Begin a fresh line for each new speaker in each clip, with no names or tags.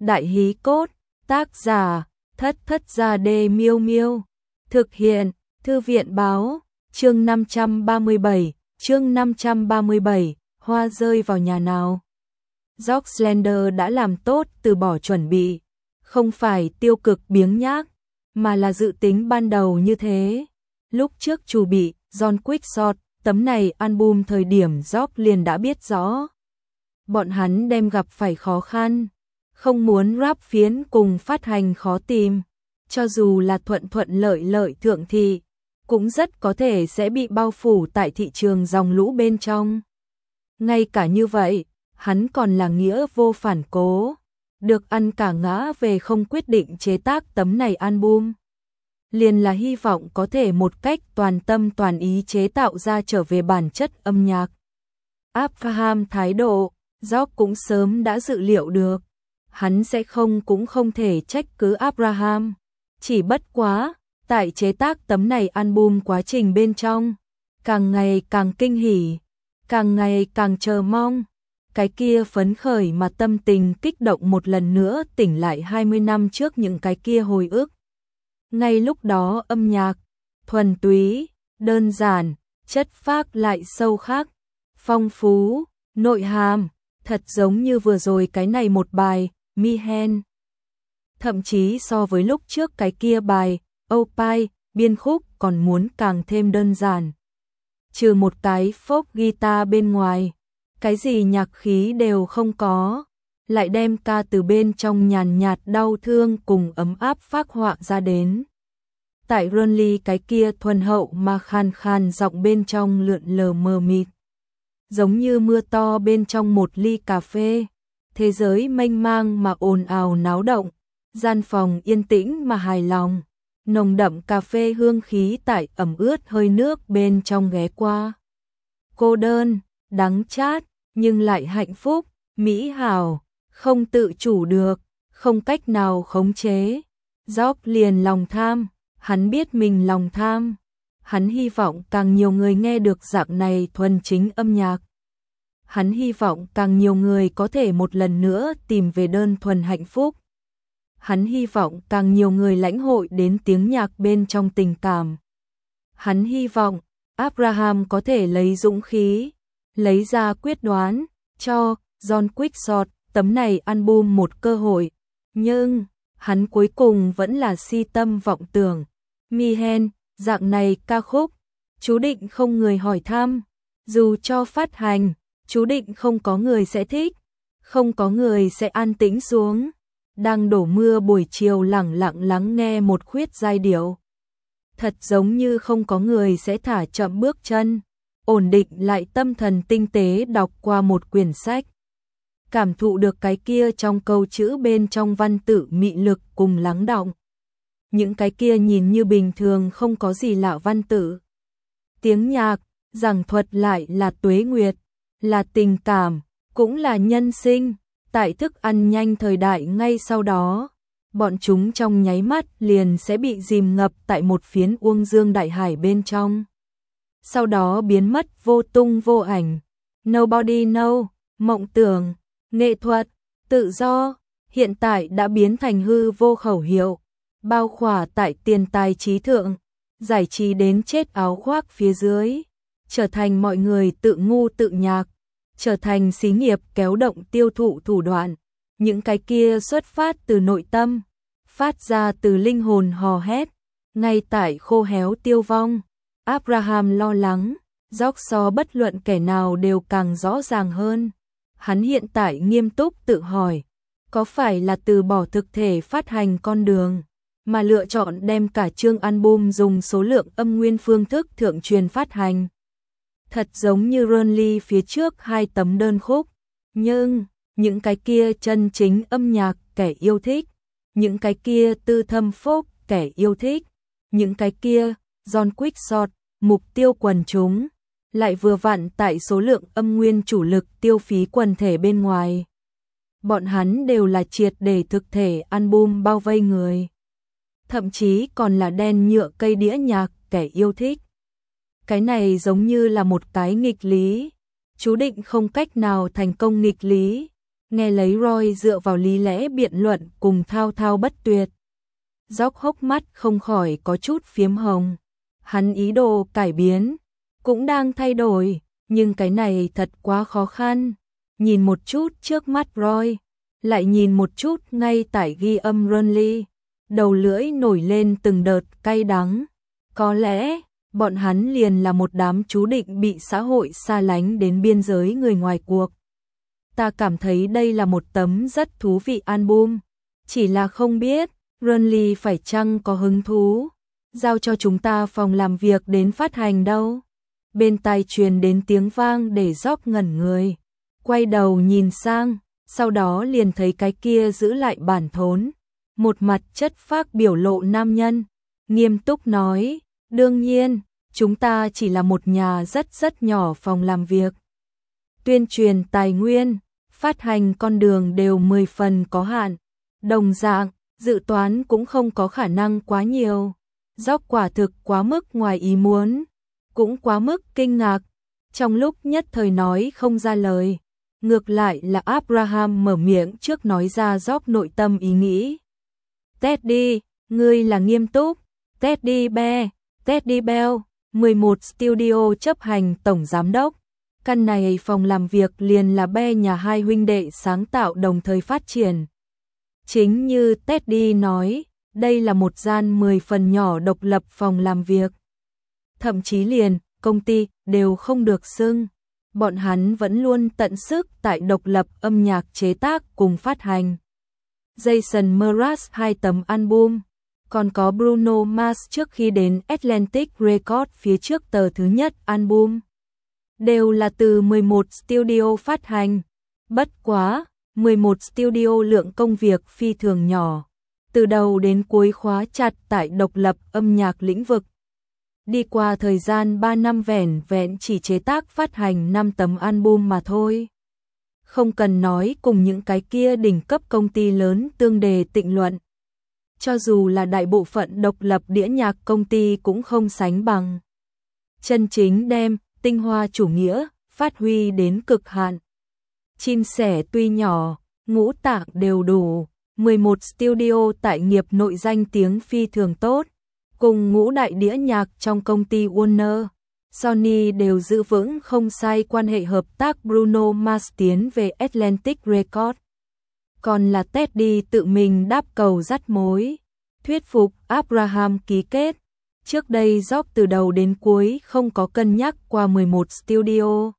Đại hí cốt, tác giả, Thất Thất Gia Đê Miêu Miêu. Thực hiện, Thư viện báo, chương 537, hoa rơi vào nhà nào. George Slender đã làm tốt từ bỏ chuẩn bị, không phải tiêu cực biếng nhác, mà là dự tính ban đầu như thế. Lúc trước chủ bị John Quickshot tấm này album thời điểm George liền đã biết rõ. Bọn hắn đem gặp phải khó khăn, không muốn rap phiến cùng phát hành khó tìm, cho dù là thuận lợi thượng thị, cũng rất có thể sẽ bị bao phủ tại thị trường dòng lũ bên trong. Ngay cả như vậy, hắn còn là nghĩa vô phản cố, được ăn cả ngã về không quyết định chế tác tấm này album. Liền là hy vọng có thể một cách toàn tâm toàn ý chế tạo ra trở về bản chất âm nhạc. Abraham thái độ, George cũng sớm đã dự liệu được. Hắn sẽ cũng không thể trách cứ Abraham. Chỉ bất quá, tại chế tác tấm này album quá trình bên trong, càng ngày càng kinh hỉ, càng ngày càng chờ mong. Cái kia phấn khởi mà tâm tình kích động một lần nữa tỉnh lại 20 năm trước những cái kia hồi ức. Ngay lúc đó âm nhạc, thuần túy, đơn giản, chất phác lại sâu khắc, phong phú, nội hàm, thật giống như vừa rồi cái này một bài, Mihen. Thậm chí so với lúc trước cái kia bài, Opie, biên khúc còn muốn càng thêm đơn giản. Trừ một cái folk guitar bên ngoài, cái gì nhạc khí đều không có, lại đem ca từ bên trong nhàn nhạt đau thương cùng ấm áp phác họa ra đến. Tại Ronly cái kia thuần hậu mà khàn khàn giọng bên trong lượn lờ mờ mịt, giống như mưa to bên trong một ly cà phê, thế giới mênh mang mà ồn ào náo động, gian phòng yên tĩnh mà hài lòng, nồng đậm cà phê hương khí tại ẩm ướt hơi nước bên trong ghé qua. Cô đơn, đắng chát, nhưng lại hạnh phúc, mỹ hảo, không tự chủ được, không cách nào khống chế. George liền lòng tham, hắn biết mình lòng tham, hắn hy vọng càng nhiều người nghe được dạng này thuần chính âm nhạc. Hắn hy vọng càng nhiều người có thể một lần nữa tìm về đơn thuần hạnh phúc. Hắn hy vọng càng nhiều người lãnh hội đến tiếng nhạc bên trong tình cảm. Hắn hy vọng Abraham có thể lấy dũng khí, lấy ra quyết đoán, cho John Quickshot tấm này album một cơ hội. Nhưng, hắn cuối cùng vẫn là si tâm vọng tưởng. Mihen, dạng này ca khúc, chú định không người hỏi thăm. Dù cho phát hành, chú định không có người sẽ thích, không có người sẽ an tĩnh xuống. Đang đổ mưa buổi chiều lẳng lặng lắng nghe một khuyết giai điệu. Thật giống như không có người sẽ thả chậm bước chân, ổn định lại tâm thần tinh tế đọc qua một quyển sách. Cảm thụ được cái kia trong câu chữ bên trong văn tự mị lực cùng lắng đọng. Những cái kia nhìn như bình thường không có gì lạ văn tự. Tiếng nhạc, giảng thuật lại là tuế nguyệt, là tình cảm, cũng là nhân sinh. Tại thức ăn nhanh thời đại ngay sau đó, bọn chúng trong nháy mắt liền sẽ bị dìm ngập tại một phiến uông dương đại hải bên trong. Sau đó biến mất vô tung vô ảnh. Nobody know, mộng tưởng, nghệ thuật, tự do, hiện tại đã biến thành hư vô khẩu hiệu, bao khỏa tại tiền tài trí thượng, giải trí đến chết áo khoác phía dưới, trở thành mọi người tự ngu tự nhạc, trở thành xí nghiệp kéo động tiêu thụ thủ đoạn. Những cái kia xuất phát từ nội tâm, phát ra từ linh hồn hò hét, ngay tại khô héo tiêu vong. Abraham lo lắng, George so bất luận kẻ nào đều càng rõ ràng hơn. Hắn hiện tại nghiêm túc tự hỏi, có phải là từ bỏ thực thể phát hành con đường, mà lựa chọn đem cả chương album dùng số lượng âm nguyên phương thức thượng truyền phát hành. Thật giống như Ronly phía trước 2 tấm đơn khúc, nhưng những cái kia chân chính âm nhạc kẻ yêu thích, những cái kia tư thâm folk kẻ yêu thích, những cái kia John Quickshot mục tiêu quần chúng, lại vừa vặn tại số lượng âm nguyên chủ lực tiêu phí quần thể bên ngoài. Bọn hắn đều là triệt để thực thể album bao vây người, thậm chí còn là đen nhựa cây đĩa nhạc kẻ yêu thích. Cái này giống như là một cái nghịch lý, chú định không cách nào thành công nghịch lý. Nghe lấy Roy dựa vào lý lẽ biện luận cùng thao thao bất tuyệt. Dốc hốc mắt không khỏi có chút phiếm hồng. Hắn ý đồ cải biến, cũng đang thay đổi, nhưng cái này thật quá khó khăn. Nhìn một chút trước mắt Roy, lại nhìn một chút ngay tại ghi âm Runley, đầu lưỡi nổi lên từng đợt cay đắng. Có lẽ, bọn hắn liền là một đám chú định bị xã hội xa lánh đến biên giới người ngoài cuộc. Ta cảm thấy đây là một tấm rất thú vị album, chỉ là không biết Runley phải chăng có hứng thú giao cho chúng ta phòng làm việc đến phát hành đâu. Bên tai truyền đến tiếng vang để Jock ngẩn người, quay đầu nhìn sang, sau đó liền thấy cái kia giữ lại bản thốn, một mặt chất phác biểu lộ nam nhân, nghiêm túc nói, đương nhiên, chúng ta chỉ là một nhà rất nhỏ phòng làm việc. Tuyên truyền tài nguyên, phát hành con đường đều 10 phần có hạn, đồng dạng, dự toán cũng không có khả năng quá nhiều. Jock quả thực quá mức ngoài ý muốn, cũng quá mức kinh ngạc, trong lúc nhất thời nói không ra lời. Ngược lại là Abraham mở miệng trước nói ra Jock nội tâm ý nghĩ. Teddy, ngươi là nghiêm túc. Teddy Bear, Teddy Bell, 11 Studio chấp hành tổng giám đốc. Căn này phòng làm việc liền là Bear nhà hai huynh đệ sáng tạo đồng thời phát triển. Chính như Teddy nói, đây là một gian 10 phần nhỏ độc lập phòng làm việc. Thậm chí liền, công ty, đều không được xưng. Bọn hắn vẫn luôn tận sức tại độc lập âm nhạc chế tác cùng phát hành. Jason Mraz 2 tấm album, còn có Bruno Mars trước khi đến Atlantic Records phía trước tờ thứ nhất album. Đều là từ 11 studio phát hành. Bất quá, 11 studio lượng công việc phi thường nhỏ. Từ đầu đến cuối khóa chặt tại độc lập âm nhạc lĩnh vực. Đi qua thời gian 3 năm vẻn vẹn chỉ chế tác phát hành 5 tấm album mà thôi. Không cần nói cùng những cái kia đỉnh cấp công ty lớn tương đề tịnh luận. Cho dù là đại bộ phận độc lập đĩa nhạc công ty cũng không sánh bằng. Chân chính đem tinh hoa chủ nghĩa phát huy đến cực hạn. Chim sẻ tuy nhỏ, ngũ tạng đều đủ. 11 studio tại nghiệp nội danh tiếng phi thường tốt. Cùng ngũ đại đĩa nhạc trong công ty Warner, Sony đều giữ vững không sai quan hệ hợp tác. Bruno Mars tiến về Atlantic Records. Còn là Teddy tự mình đáp cầu dắt mối, thuyết phục Abraham ký kết. Trước đây Jock từ đầu đến cuối không có cân nhắc qua 11 studio.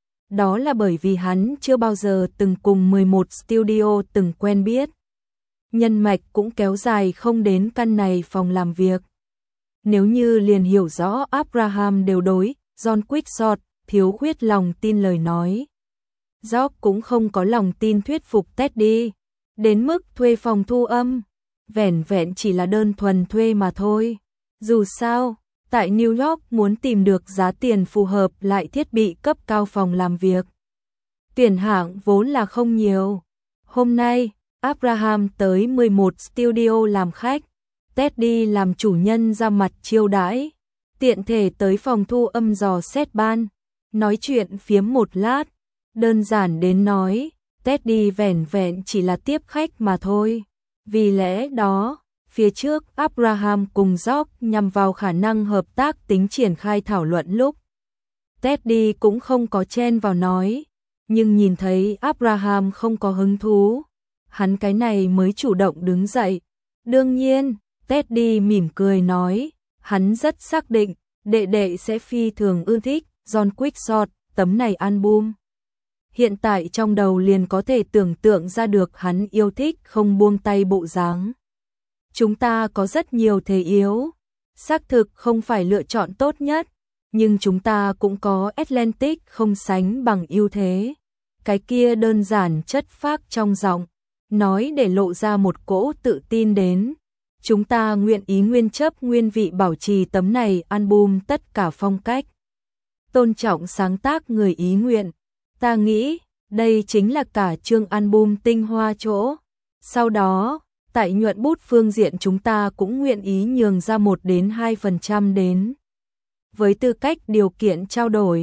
Đó là bởi vì hắn chưa bao giờ từng cùng 11 studio từng quen biết. Nhân mạch cũng kéo dài không đến căn này phòng làm việc. Nếu như liền hiểu rõ Abraham đều đối, John Quickshot, thiếu khuyết lòng tin lời nói. Jock cũng không có lòng tin thuyết phục Teddy, đến mức thuê phòng thu âm, vẻn vẹn chỉ là đơn thuần thuê mà thôi. Dù sao, tại New York muốn tìm được giá tiền phù hợp lại thiết bị cấp cao phòng làm việc. Tuyển hạng vốn là không nhiều. Hôm nay, Abraham tới 11 studio làm khách. Teddy làm chủ nhân ra mặt chiêu đãi, tiện thể tới phòng thu âm dò xét ban, nói chuyện phiếm một lát, đơn giản đến nói, Teddy vẻn vẹn chỉ là tiếp khách mà thôi. Vì lẽ đó, phía trước Abraham cùng Jock nhằm vào khả năng hợp tác tính triển khai thảo luận lúc. Teddy cũng không có chen vào nói, nhưng nhìn thấy Abraham không có hứng thú, hắn cái này mới chủ động đứng dậy. Đương nhiên, Teddy mỉm cười nói, hắn rất xác định, đệ đệ sẽ phi thường ưa thích John Quickshot, tấm này album. Hiện tại trong đầu liền có thể tưởng tượng ra được hắn yêu thích không buông tay bộ dáng. Chúng ta có rất nhiều thế yếu, xác thực không phải lựa chọn tốt nhất, nhưng chúng ta cũng có Atlantic không sánh bằng ưu thế. Cái kia đơn giản chất phác trong giọng, nói để lộ ra một cỗ tự tin đến. Chúng ta nguyện ý nguyên chấp nguyên vị bảo trì tấm này album tất cả phong cách. Tôn trọng sáng tác người ý nguyện. Ta nghĩ, đây chính là cả chương album tinh hoa chỗ. Sau đó, tại nhuận bút phương diện chúng ta cũng nguyện ý nhường ra 1 đến 2% đến. Với tư cách điều kiện trao đổi,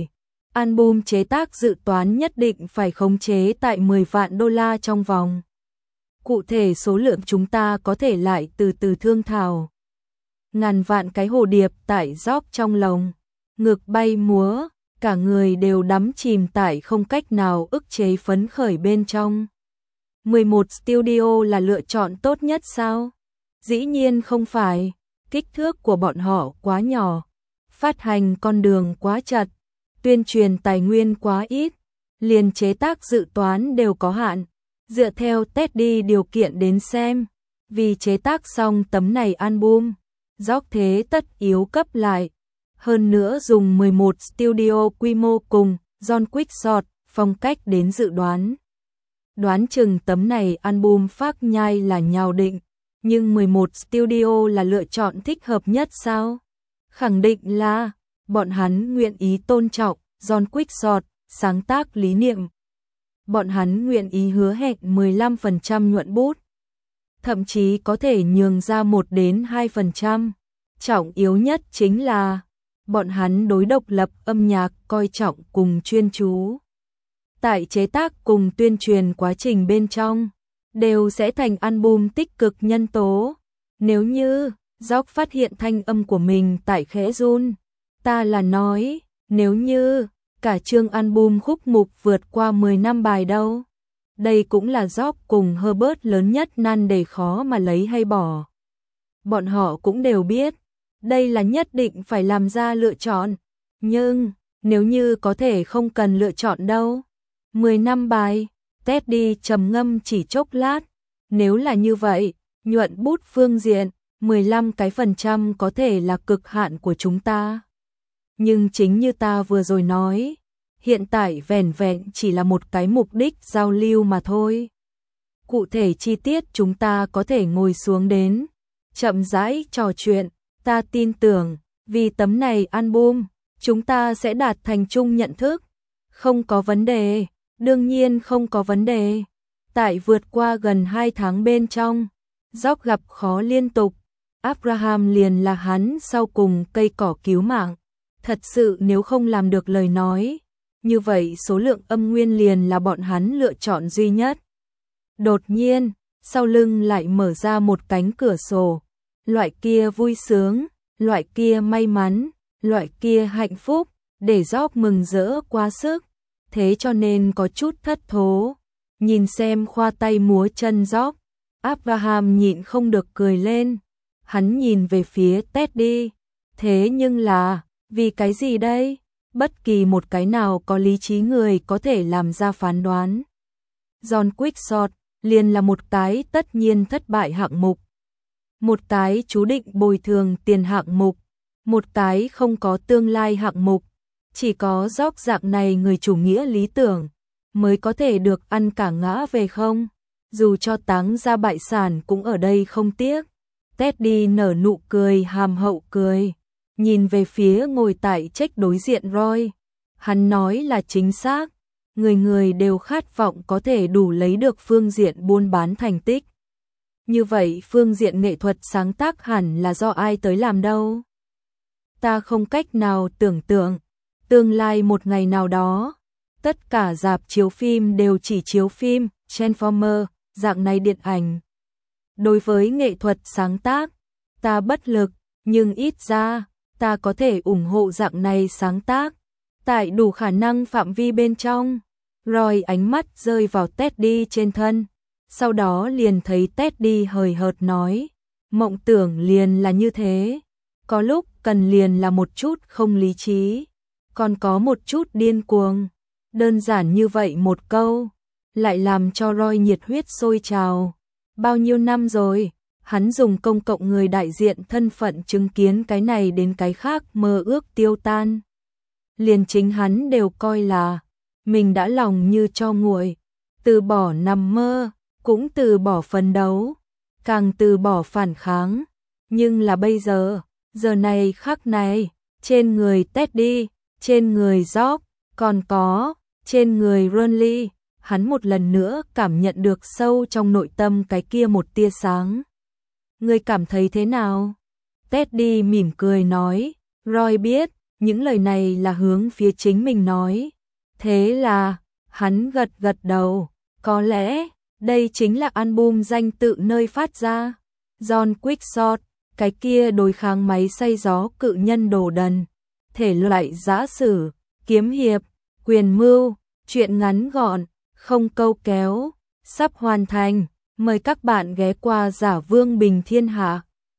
album chế tác dự toán nhất định phải khống chế tại 10 vạn đô la trong vòng. Cụ thể số lượng chúng ta có thể lại từ từ thương thảo. Ngàn vạn cái hồ điệp tại Jock trong lồng, ngực bay múa, cả người đều đắm chìm tại không cách nào ức chế phấn khởi bên trong. 11 Studio là lựa chọn tốt nhất sao? Dĩ nhiên không phải, kích thước của bọn họ quá nhỏ, phát hành con đường quá chật, tuyên truyền tài nguyên quá ít, liền chế tác dự toán đều có hạn. Dựa theo Teddy điều kiện đến xem, vì chế tác xong tấm này album, Jock thế tất yếu cấp lại. Hơn nữa dùng 11 studio quy mô cùng John Quickshot phong cách đến dự đoán. Đoán chừng tấm này album phát nhai là nhào định, nhưng 11 studio là lựa chọn thích hợp nhất sao? Khẳng định là, bọn hắn nguyện ý tôn trọng John Quickshot sáng tác lý niệm. Bọn hắn nguyện ý hứa hẹn 15% nhuận bút, thậm chí có thể nhường ra 1 đến 2%. Trọng yếu nhất chính là bọn hắn đối độc lập âm nhạc coi trọng cùng chuyên chú. Tại chế tác cùng tuyên truyền quá trình bên trong, đều sẽ thành album tích cực nhân tố. Nếu như Jock phát hiện thanh âm của mình tại khẽ run, ta là nói, nếu như cả chương album khúc mục vượt qua 10 năm bài đâu. Đây cũng là Jock cùng Herbert lớn nhất nan đề khó mà lấy hay bỏ. Bọn họ cũng đều biết, đây là nhất định phải làm ra lựa chọn. Nhưng, nếu như có thể không cần lựa chọn đâu. 10 năm bài, Teddy trầm ngâm chỉ chốc lát. Nếu là như vậy, nhuận bút phương diện, 15% có thể là cực hạn của chúng ta. Nhưng chính như ta vừa rồi nói, hiện tại vẻn vẹn chỉ là một cái mục đích giao lưu mà thôi. Cụ thể chi tiết chúng ta có thể ngồi xuống đến, chậm rãi trò chuyện, ta tin tưởng, vì tấm này album, chúng ta sẽ đạt thành chung nhận thức. Không có vấn đề, đương nhiên không có vấn đề. Tại vượt qua gần 2 tháng bên trong, Jock gặp khó liên tục, Abraham liền là hắn sau cùng cây cỏ cứu mạng. Thật sự nếu không làm được lời nói, như vậy số lượng âm nguyên liền là bọn hắn lựa chọn duy nhất. Đột nhiên, sau lưng lại mở ra một cánh cửa sổ. Loại kia vui sướng, loại kia may mắn, loại kia hạnh phúc, để Jock mừng rỡ quá sức. Thế cho nên có chút thất thố. Nhìn xem khoa tay múa chân Jock, Abraham nhịn không được cười lên. Hắn nhìn về phía Teddy. Thế nhưng là, vì cái gì đây? Bất kỳ một cái nào có lý trí người có thể làm ra phán đoán. John Quickshot liền là một cái tất nhiên thất bại hạng mục. Một cái chú định bồi thường tiền hạng mục. Một cái không có tương lai hạng mục. Chỉ có Jock dạng này người chủ nghĩa lý tưởng mới có thể được ăn cả ngã về không. Dù cho táng ra bại sản cũng ở đây không tiếc. Teddy nở nụ cười hàm hậu cười. Nhìn về phía ngồi tại trách đối diện Roy. Hắn nói là chính xác. Người người đều khát vọng có thể đủ lấy được phương diện buôn bán thành tích. Như vậy phương diện nghệ thuật sáng tác hẳn là do ai tới làm đâu? Ta không cách nào tưởng tượng. Tương lai một ngày nào đó, tất cả rạp chiếu phim đều chỉ chiếu phim Transformer, dạng này điện ảnh. Đối với nghệ thuật sáng tác, ta bất lực, nhưng ít ra, ta có thể ủng hộ dạng này sáng tác. Tại đủ khả năng phạm vi bên trong, Roy ánh mắt rơi vào Teddy trên thân. Sau đó liền thấy Teddy hời hợt nói, mộng tưởng liền là như thế. Có lúc cần liền là một chút không lý trí, còn có một chút điên cuồng. Đơn giản như vậy một câu, lại làm cho Roy nhiệt huyết sôi trào. Bao nhiêu năm rồi, hắn dùng công cộng người đại diện thân phận chứng kiến cái này đến cái khác mơ ước tiêu tan. Liền chính hắn đều coi là mình đã lòng như cho nguội, từ bỏ nằm mơ, cũng từ bỏ phấn đấu, càng từ bỏ phản kháng. Nhưng là bây giờ, giờ này khắc này, trên người Teddy, trên người Jock, còn có trên người Ronly, hắn một lần nữa cảm nhận được sâu trong nội tâm cái kia một tia sáng. Ngươi cảm thấy thế nào? Teddy mỉm cười nói, Roy biết, những lời này là hướng phía chính mình nói. Thế là, hắn gật gật đầu, có lẽ, đây chính là album danh tự nơi phát ra. John Quickshot, cái kia đối kháng máy xay gió cự nhân đồ đần. Thể loại giã sử, kiếm hiệp, quyền mưu, truyện ngắn gọn, không câu kéo, sắp hoàn thành. Mời các bạn ghé qua Giả Vương Bình Thiên Hạ.